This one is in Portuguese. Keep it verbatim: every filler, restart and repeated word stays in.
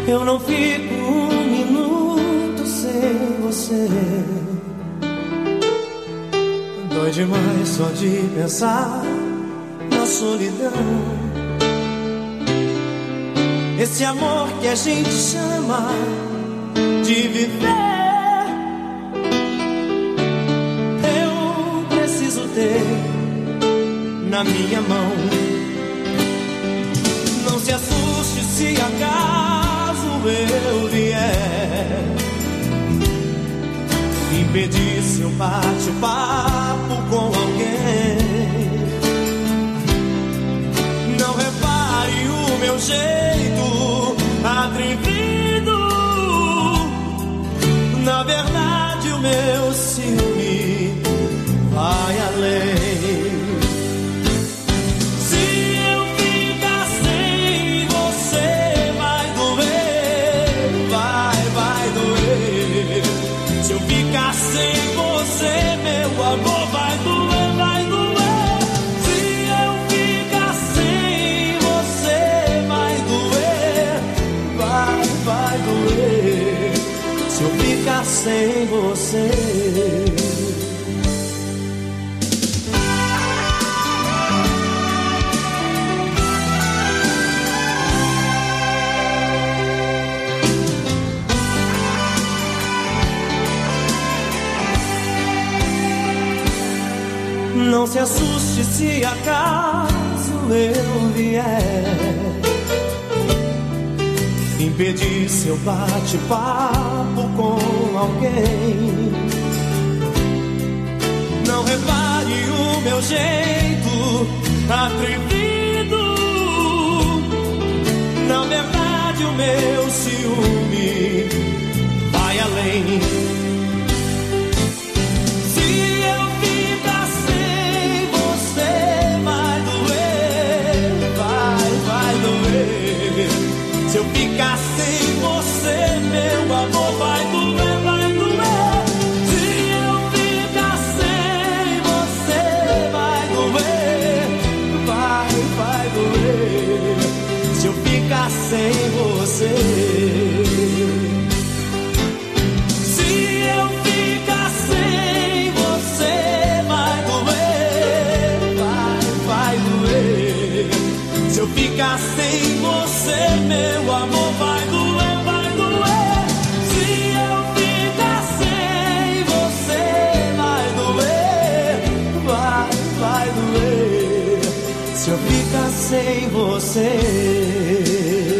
Eu não fico um minuto sem você. Dói demais só de pensar na solidão. Esse amor que a gente chama de viver, eu preciso ter na minha mão. Não se assuste se acaso eu vier impedir seu bate-papo com alguém. Não repare o meu jeito atrevido, na verdade o meu ciúme vai além. Se eu ficar sem você vai doer, vai, vai doer. Se eu ficar sem você, meu amor, vai doer, vai doer. Se eu ficar sem você, vai doer, vai, vai doer. Se eu ficar sem você. Não se assuste se acaso eu vier impedir seu bate-papo com alguém. Não repare o meu jeito atrevido, na verdade o meu ciúme vai além. Se eu ficar sem você, meu amor, vai doer, vai doer. Se eu ficar sem você, vai doer, vai, vai doer. Se eu ficar sem você. Se eu ficar sem você, vai doer, vai, vai doer. Se eu ficar sem você, meu amor, vai doer, vai doer. Se eu ficar sem você, vai doer, vai, vai doer. Se eu ficar sem você.